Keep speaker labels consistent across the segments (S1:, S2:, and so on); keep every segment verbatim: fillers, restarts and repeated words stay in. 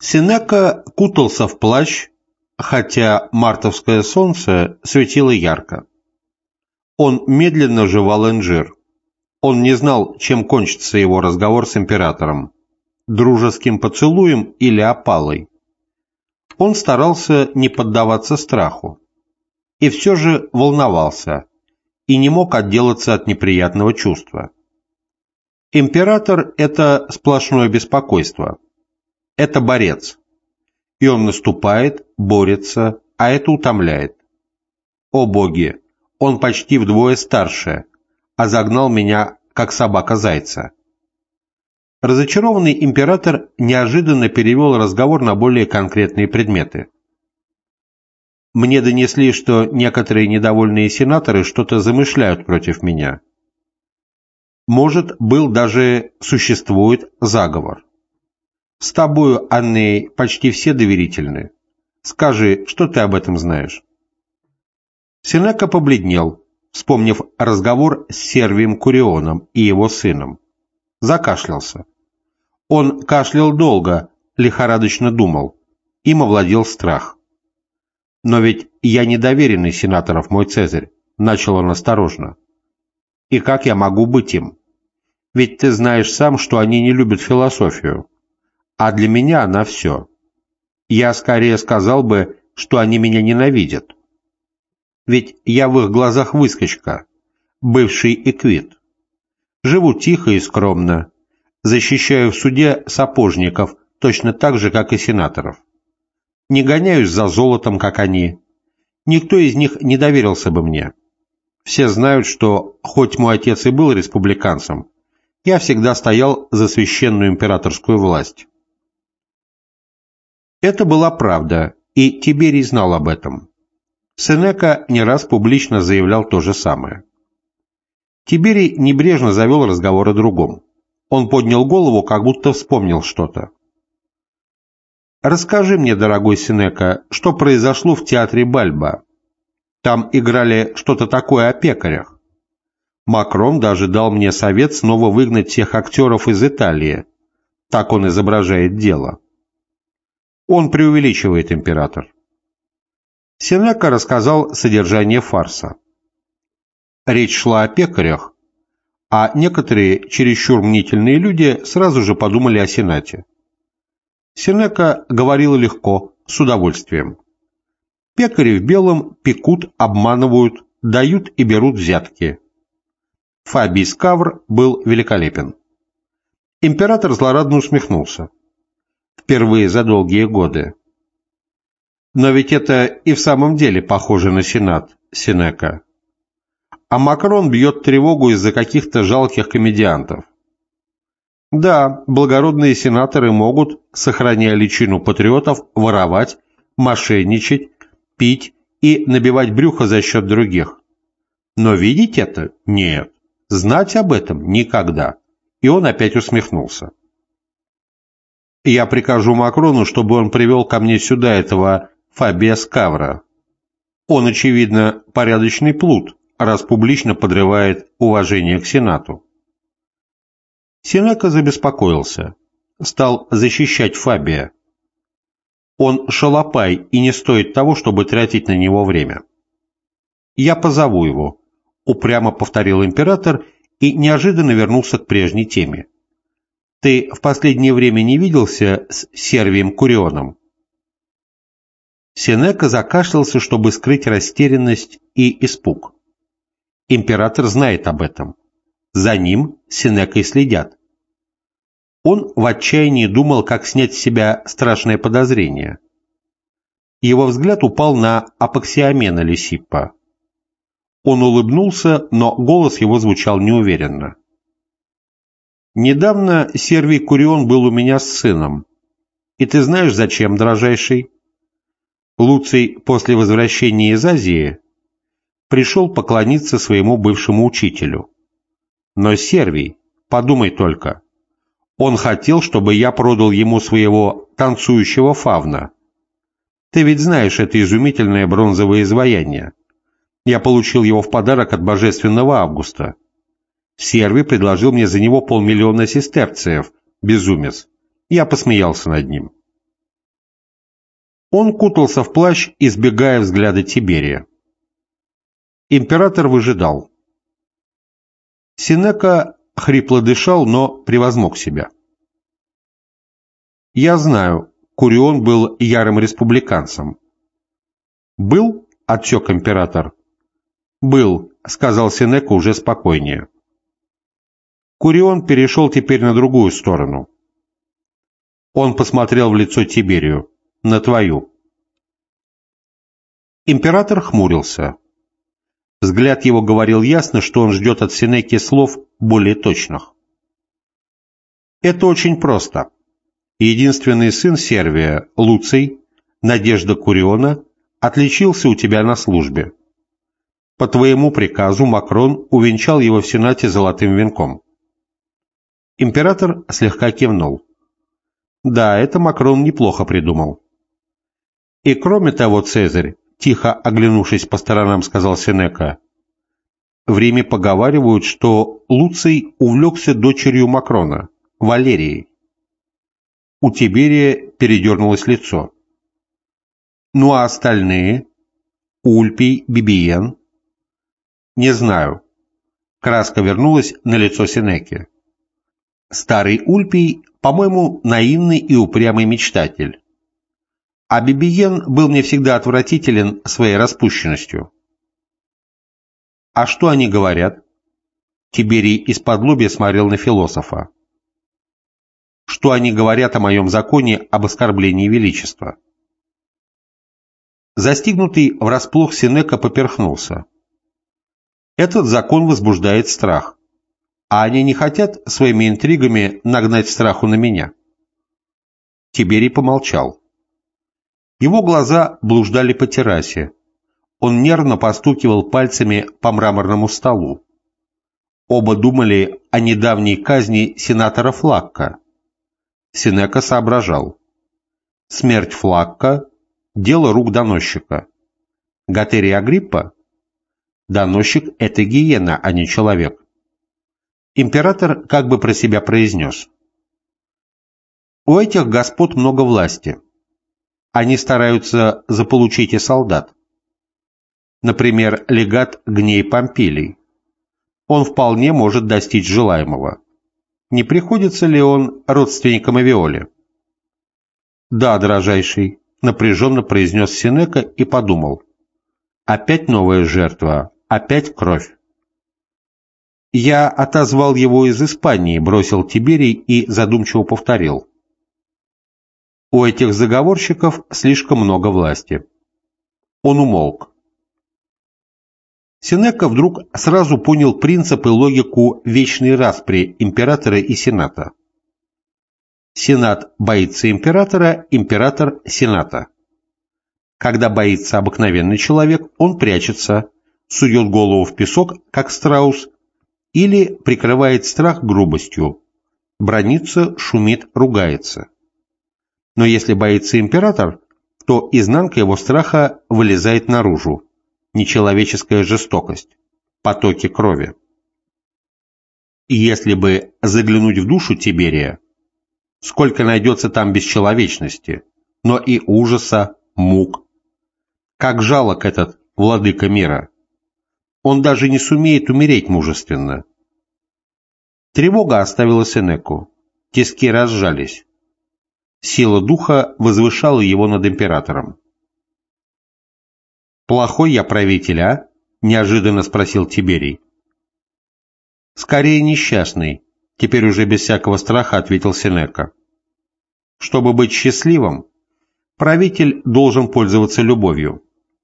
S1: Сенека кутался в плащ, хотя мартовское солнце светило ярко. Он медленно жевал инжир. Он не знал, чем кончится его разговор с императором – дружеским поцелуем или опалой. Он старался не поддаваться страху. И все же волновался, и не мог отделаться от неприятного чувства. Император – это сплошное беспокойство. Это борец. И он наступает, борется, а это утомляет. О боги, он почти вдвое старше, а загнал меня, как собака зайца. Разочарованный император неожиданно перевел разговор на более конкретные предметы. Мне донесли, что некоторые недовольные сенаторы что-то замышляют против меня. Может, был даже, существует заговор. С тобою, Анней, почти все доверительны. Скажи, что ты об этом знаешь? Сенека побледнел, вспомнив разговор с Сервием Курионом и его сыном. Закашлялся. Он кашлял долго, лихорадочно думал. Им овладел страх. «Но ведь я недоверенный сенаторов, мой Цезарь», — начал он осторожно. «И как я могу быть им? Ведь ты знаешь сам, что они не любят философию. А для меня она все. Я скорее сказал бы, что они меня ненавидят. Ведь я в их глазах выскочка, бывший эквит. Живу тихо и скромно, защищаю в суде сапожников точно так же, как и сенаторов. Не гоняюсь за золотом, как они. Никто из них не доверился бы мне. Все знают, что, хоть мой отец и был республиканцем, я всегда стоял за священную императорскую власть». Это была правда, и Тиберий знал об этом. Сенека не раз публично заявлял то же самое. Тиберий небрежно завел разговор о другом. Он поднял голову, как будто вспомнил что-то. «Расскажи мне, дорогой Сенека, что произошло в театре Бальба. Там играли что-то такое о пекарях. Макрон даже дал мне совет снова выгнать всех актеров из Италии. Так он изображает дело». Он преувеличивает, император. Сенека рассказал содержание фарса. Речь шла о пекарях, а некоторые чересчур мнительные люди сразу же подумали о Сенате. Сенека говорил легко, с удовольствием. Пекари в белом пекут, обманывают, дают и берут взятки. Фабий Скавр был великолепен. Император злорадно усмехнулся. Впервые за долгие годы. Но ведь это и в самом деле похоже на Сенат, Сенека. А Макрон бьет тревогу из-за каких-то жалких комедиантов. Да, благородные сенаторы могут, сохраняя личину патриотов, воровать, мошенничать, пить и набивать брюхо за счет других. Но видеть это? Нет. Знать об этом? Никогда. И он опять усмехнулся. Я прикажу Макрону, чтобы он привел ко мне сюда этого Фабия Скавра. Он, очевидно, порядочный плут, раз публично подрывает уважение к Сенату. Сенека забеспокоился, стал защищать Фабия. Он шалопай и не стоит того, чтобы тратить на него время. «Я позову его», — упрямо повторил император и неожиданно вернулся к прежней теме. «Ты в последнее время не виделся с Сервием Курионом?» Сенека закашлялся, чтобы скрыть растерянность и испуг. Император знает об этом. За ним, Сенекой, следят. Он в отчаянии думал, как снять с себя страшное подозрение. Его взгляд упал на Апоксиомена Лисиппа. Он улыбнулся, но голос его звучал неуверенно. «Недавно Сервий Курион был у меня с сыном. И ты знаешь, зачем, дрожайший? Луций после возвращения из Азии пришел поклониться своему бывшему учителю. Но Сервий, подумай только, он хотел, чтобы я продал ему своего танцующего фавна. Ты ведь знаешь это изумительное бронзовое изваяние. Я получил его в подарок от божественного Августа. Сервий предложил мне за него полмиллиона сестерциев, безумец. Я посмеялся над ним. Он кутался в плащ, избегая взгляда Тиберия. Император выжидал. Сенека хрипло дышал, но превозмог себя. «Я знаю, Курион был ярым республиканцем». «Был?» — отсек император. «Был», — сказал Сенека уже спокойнее. Курион перешел теперь на другую сторону. Он посмотрел в лицо Тиберию. «На твою». Император хмурился. Взгляд его говорил ясно, что он ждет от Сенеки слов более точных. «Это очень просто. Единственный сын Сервия, Луций, надежда Куриона, отличился у тебя на службе. По твоему приказу Макрон увенчал его в Сенате золотым венком». Император слегка кивнул. «Да, это Макрон неплохо придумал». «И кроме того, Цезарь, тихо оглянувшись по сторонам, сказал Сенека, в Риме поговаривают, что Луций увлекся дочерью Макрона, Валерией». У Тиберия передернулось лицо. «Ну а остальные? Ульпий, Бибиен?» «Не знаю». Краска вернулась на лицо Сенеки. «Старый Ульпий, по-моему, наивный и упрямый мечтатель. А Бибиен был мне всегда отвратителен своей распущенностью». «А что они говорят?» Тиберий из-подлобья смотрел на философа. «Что они говорят о моем законе об оскорблении величества?» Застигнутый врасплох Сенека поперхнулся. «Этот закон возбуждает страх, а они не хотят своими интригами нагнать страху на меня». Тиберий помолчал. Его глаза блуждали по террасе. Он нервно постукивал пальцами по мраморному столу. Оба думали о недавней казни сенатора Флакка. Сенека соображал. Смерть Флакка – дело рук доносчика. Готерий Агриппа? Доносчик – это гиена, а не человек. Император как бы про себя произнес. У этих господ много власти. Они стараются заполучить и солдат. Например, легат Гней Помпилий. Он вполне может достичь желаемого. Не приходится ли он родственником Авиоле? «Да, дорожайший», — напряженно произнес Сенека и подумал. «Опять новая жертва, опять кровь». «Я отозвал его из Испании», — бросил Тиберий и задумчиво повторил. «У этих заговорщиков слишком много власти». Он умолк. Сенека вдруг сразу понял принцип и логику вечной распри императора и сената. Сенат боится императора, император – сената. Когда боится обыкновенный человек, он прячется, сует голову в песок, как страус, или прикрывает страх грубостью, бранится, шумит, ругается. Но если боится император, то изнанка его страха вылезает наружу. Нечеловеческая жестокость, потоки крови. И если бы заглянуть в душу Тиберия, сколько найдется там бесчеловечности, но и ужаса, мук. Как жалок этот владыка мира. Он даже не сумеет умереть мужественно. Тревога оставила Сенеку. Тиски разжались. Сила духа возвышала его над императором. «Плохой я правитель, а?» – неожиданно спросил Тиберий. «Скорее несчастный», – теперь уже без всякого страха ответил Сенека. «Чтобы быть счастливым, правитель должен пользоваться любовью.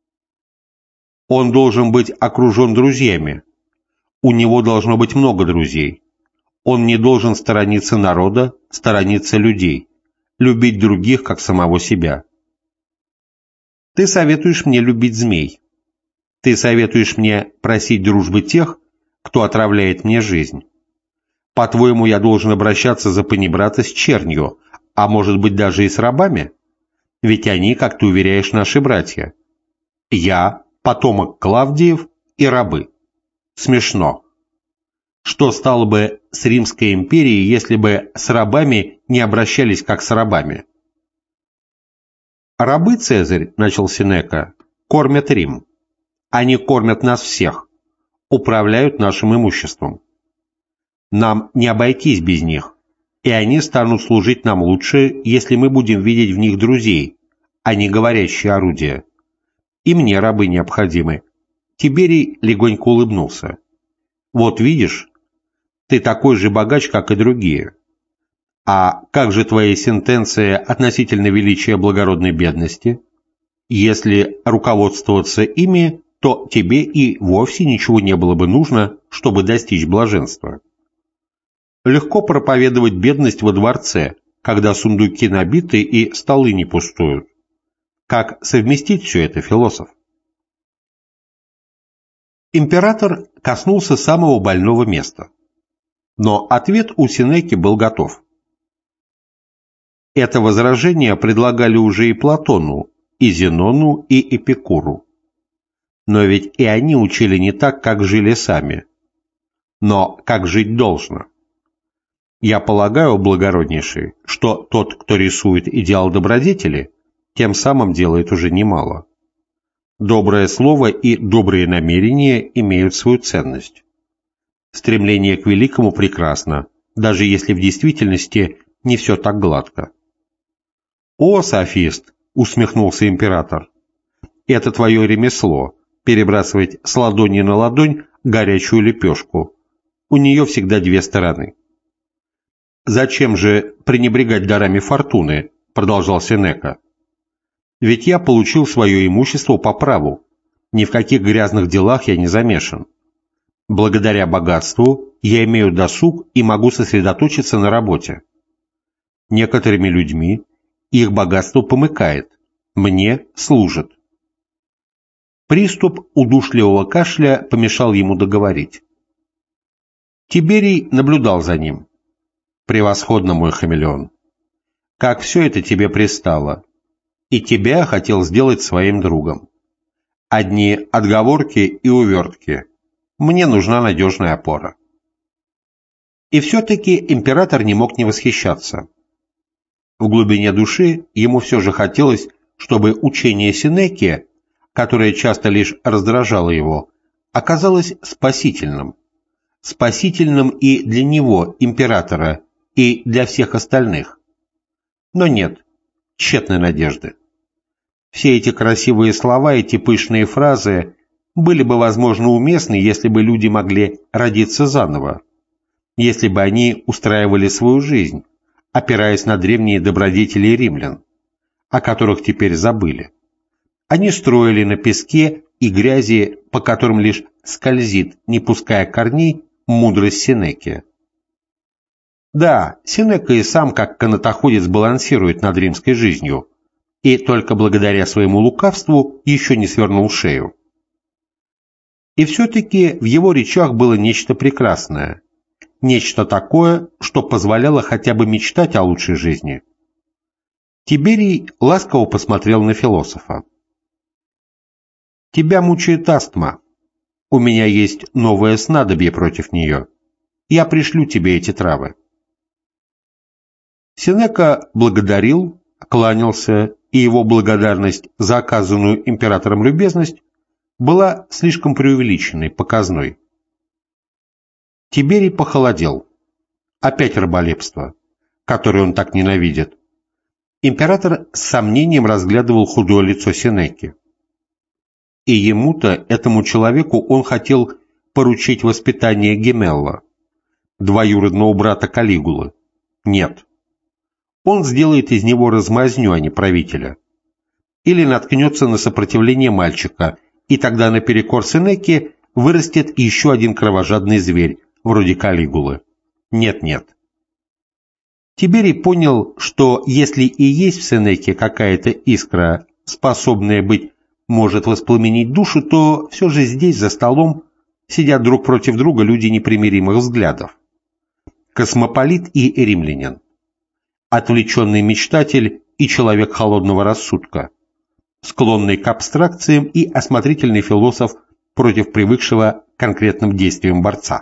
S1: Он должен быть окружен друзьями. У него должно быть много друзей. Он не должен сторониться народа, сторониться людей, любить других, как самого себя. Ты советуешь мне любить змей. Ты советуешь мне просить дружбы тех, кто отравляет мне жизнь. По-твоему, я должен обращаться за панибрата с чернью, а может быть даже и с рабами? Ведь они, как ты уверяешь, наши братья. Я – потомок Клавдиев и рабы. Смешно. Что стало бы с Римской империей, если бы с рабами не обращались как с рабами? «Рабы, Цезарь, — начал Сенека, — кормят Рим. Они кормят нас всех, управляют нашим имуществом. Нам не обойтись без них, и они станут служить нам лучше, если мы будем видеть в них друзей, а не говорящие орудия. И мне рабы необходимы». Тиберий легонько улыбнулся. «Вот видишь, ты такой же богач, как и другие. А как же твои сентенции относительно величия благородной бедности? Если руководствоваться ими, то тебе и вовсе ничего не было бы нужно, чтобы достичь блаженства. Легко проповедовать бедность во дворце, когда сундуки набиты и столы не пустуют. Как совместить все это, философ?» Император коснулся самого больного места. Но ответ у Сенеки был готов. Это возражение предлагали уже и Платону, и Зенону, и Эпикуру. Но ведь и они учили не так, как жили сами, но как жить должно. Я полагаю, благороднейший, что тот, кто рисует идеал добродетели, тем самым делает уже немало. Доброе слово и добрые намерения имеют свою ценность. Стремление к великому прекрасно, даже если в действительности не все так гладко. «О, софист!» — усмехнулся император. «Это твое ремесло — перебрасывать с ладони на ладонь горячую лепешку. У нее всегда две стороны». «Зачем же пренебрегать дарами фортуны?» — продолжал Сенека. «Ведь я получил свое имущество по праву. Ни в каких грязных делах я не замешан. Благодаря богатству я имею досуг и могу сосредоточиться на работе. Некоторыми людьми их богатство помыкает, мне служит». Приступ удушливого кашля помешал ему договорить. Тиберий наблюдал за ним. «Превосходно, мой хамелеон. Как все это тебе пристало. И тебя хотел сделать своим другом. Одни отговорки и увертки. Мне нужна надежная опора». И все-таки император не мог не восхищаться. В глубине души ему все же хотелось, чтобы учение Сенеки, которое часто лишь раздражало его, оказалось спасительным. Спасительным и для него, императора, и для всех остальных. Но нет, тщетной надежды. Все эти красивые слова, эти пышные фразы были бы, возможно, уместны, если бы люди могли родиться заново, если бы они устраивали свою жизнь, опираясь на древние добродетели римлян, о которых теперь забыли. Они строили на песке и грязи, по которым лишь скользит, не пуская корней, мудрость Сенеки. Да, Сенека и сам, как канатоходец, балансирует над римской жизнью, и только благодаря своему лукавству еще не свернул шею. И все-таки в его речах было нечто прекрасное, нечто такое, что позволяло хотя бы мечтать о лучшей жизни. Тиберий ласково посмотрел на философа. «Тебя мучает астма. У меня есть новое снадобье против нее. Я пришлю тебе эти травы». Сенека благодарил, кланялся, и его благодарность за оказанную императором любезность была слишком преувеличенной, показной. Тиберий похолодел. Опять раболепство, которое он так ненавидит. Император с сомнением разглядывал худое лицо Сенеки. И ему-то, этому человеку, он хотел поручить воспитание Гемелла, двоюродного брата Калигулы. Нет. Он сделает из него размазню, а не правителя. Или наткнется на сопротивление мальчика, и тогда наперекор Сенеке вырастет еще один кровожадный зверь, вроде Калигулы. Нет-нет. Тиберий понял, что если и есть в Сенеке какая-то искра, способная быть, может воспламенить душу, то все же здесь, за столом, сидят друг против друга люди непримиримых взглядов. Космополит и римлянин. Отвлеченный мечтатель и человек холодного рассудка, склонный к абстракциям и осмотрительный философ против привыкшего к конкретным действиям борца.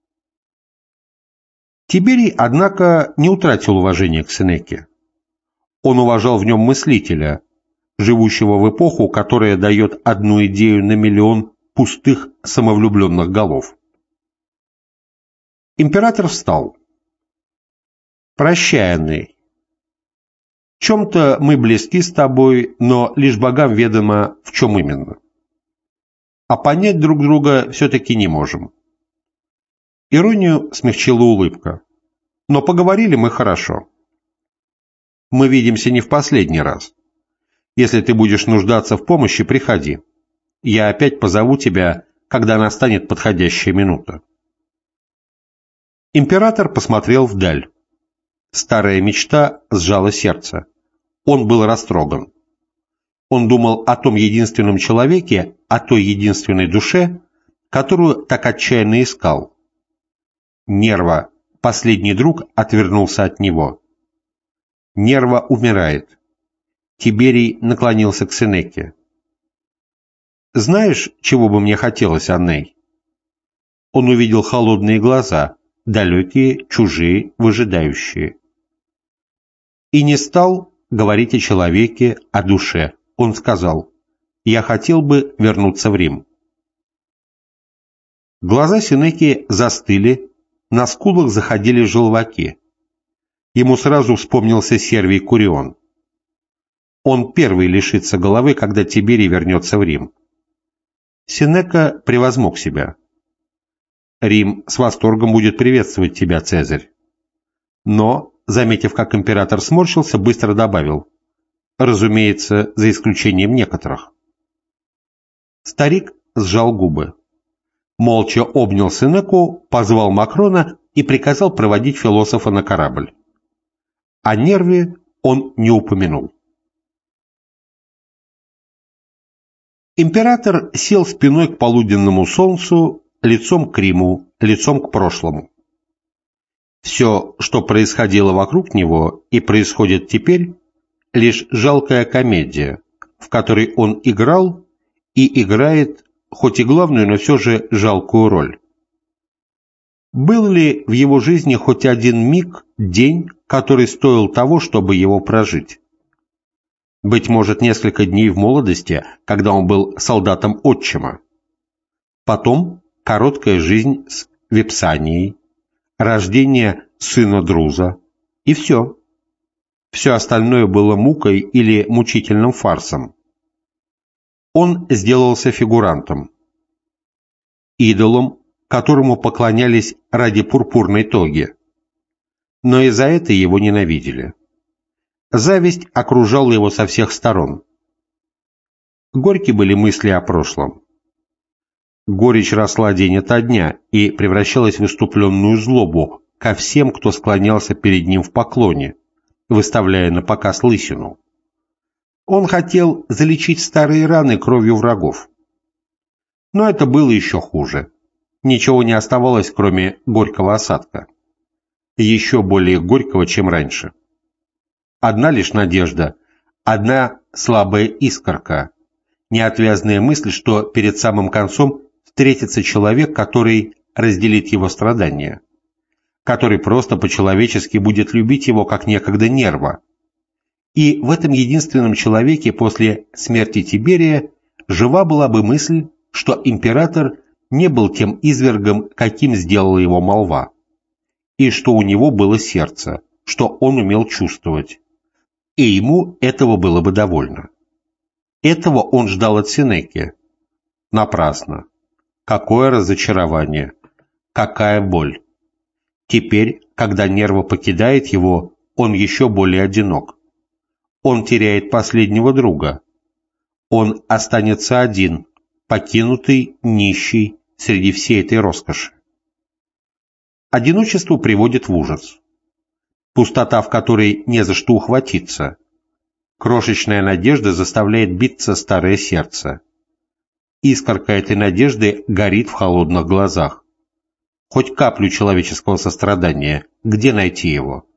S1: Тиберий, однако, не утратил уважения к Сенеке. Он уважал в нем мыслителя, живущего в эпоху, которая дает одну идею на миллион пустых самовлюбленных голов. Император встал. «Прощай, Анней. В чем-то мы близки с тобой, но лишь богам ведомо, в чем именно. А понять друг друга все-таки не можем». Иронию смягчила улыбка. «Но поговорили мы хорошо. Мы видимся не в последний раз. Если ты будешь нуждаться в помощи, приходи. Я опять позову тебя, когда настанет подходящая минута». Император посмотрел вдаль. Старая мечта сжала сердце. Он был растроган. Он думал о том единственном человеке, о той единственной душе, которую так отчаянно искал. Нерва, последний друг, отвернулся от него. Нерва умирает. Тиберий наклонился к Сенеке. «Знаешь, чего бы мне хотелось, Анней?» Он увидел холодные глаза, далекие, чужие, выжидающие. И не стал говорить о человеке, о душе. Он сказал: «Я хотел бы вернуться в Рим». Глаза Сенеки застыли, на скулах заходили желваки. Ему сразу вспомнился Сервий Курион. Он первый лишится головы, когда Тиберий вернется в Рим. Сенека превозмог себя. «Рим с восторгом будет приветствовать тебя, Цезарь». Но, заметив, как император сморщился, быстро добавил: «Разумеется, за исключением некоторых». Старик сжал губы. Молча обнял Сенеку, позвал Макрона и приказал проводить философа на корабль. О Нерве он не упомянул. Император сел спиной к полуденному солнцу, лицом к Риму, лицом к прошлому. Все, что происходило вокруг него и происходит теперь, лишь жалкая комедия, в которой он играл и играет, хоть и главную, но все же жалкую роль. Был ли в его жизни хоть один миг, день, который стоил того, чтобы его прожить? Быть может, несколько дней в молодости, когда он был солдатом отчима. Потом короткая жизнь с Випсанией, рождение сына Друза, и все. Все остальное было мукой или мучительным фарсом. Он сделался фигурантом, идолом, которому поклонялись ради пурпурной тоги. Но и за это его ненавидели. Зависть окружала его со всех сторон. Горьки были мысли о прошлом. Горечь росла день ото дня и превращалась в иступленную злобу ко всем, кто склонялся перед ним в поклоне, выставляя на показ лысину. Он хотел залечить старые раны кровью врагов. Но это было еще хуже. Ничего не оставалось, кроме горького осадка. Еще более горького, чем раньше. Одна лишь надежда, одна слабая искорка, неотвязная мысль, что перед самым концом встретится человек, который разделит его страдания, который просто по-человечески будет любить его, как некогда Нерва. И в этом единственном человеке после смерти Тиберия жива была бы мысль, что император не был тем извергом, каким сделала его молва, и что у него было сердце, что он умел чувствовать, и ему этого было бы довольно. Этого он ждал от Сенеки. Напрасно. Какое разочарование! Какая боль! Теперь, когда Нерва покидает его, он еще более одинок. Он теряет последнего друга. Он останется один, покинутый, нищий, среди всей этой роскоши. Одиночество приводит в ужас. Пустота, в которой не за что ухватиться. Крошечная надежда заставляет биться старое сердце. Искорка этой надежды горит в холодных глазах. Хоть каплю человеческого сострадания, где найти его?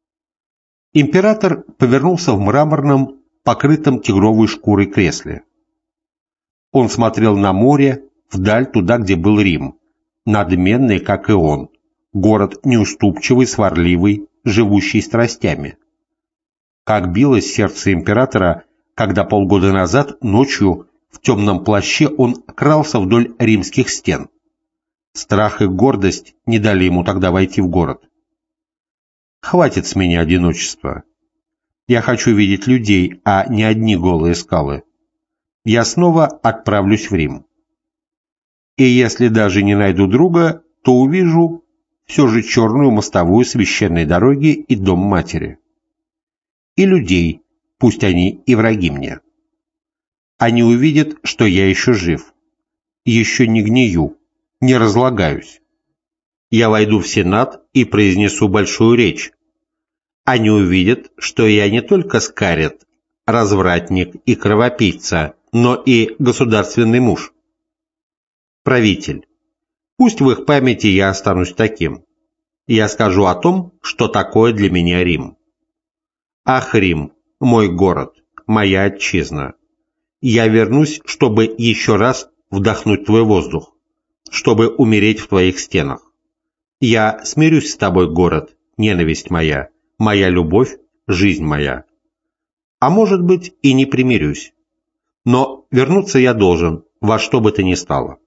S1: Император повернулся в мраморном, покрытом тигровой шкурой кресле. Он смотрел на море, вдаль туда, где был Рим, надменный, как и он, город неуступчивый, сварливый, живущий страстями. Как билось сердце императора, когда полгода назад ночью в темном плаще он крался вдоль римских стен. Страх и гордость не дали ему тогда войти в город. Хватит с меня одиночества. Я хочу видеть людей, а не одни голые скалы. Я снова отправлюсь в Рим. И если даже не найду друга, то увижу все же черную мостовую священной дороги и дом матери. И людей, пусть они и враги мне. Они увидят, что я еще жив, еще не гнию, не разлагаюсь. Я войду в Сенат и произнесу большую речь. Они увидят, что я не только скарет, развратник и кровопийца, но и государственный муж. Правитель. Пусть в их памяти я останусь таким. Я скажу о том, что такое для меня Рим. Ах, Рим, мой город, моя отчизна. Я вернусь, чтобы еще раз вдохнуть твой воздух, чтобы умереть в твоих стенах. Я смирюсь с тобой, город, ненависть моя, моя любовь, жизнь моя. А может быть, и не примирюсь. Но вернуться я должен, во что бы то ни стало.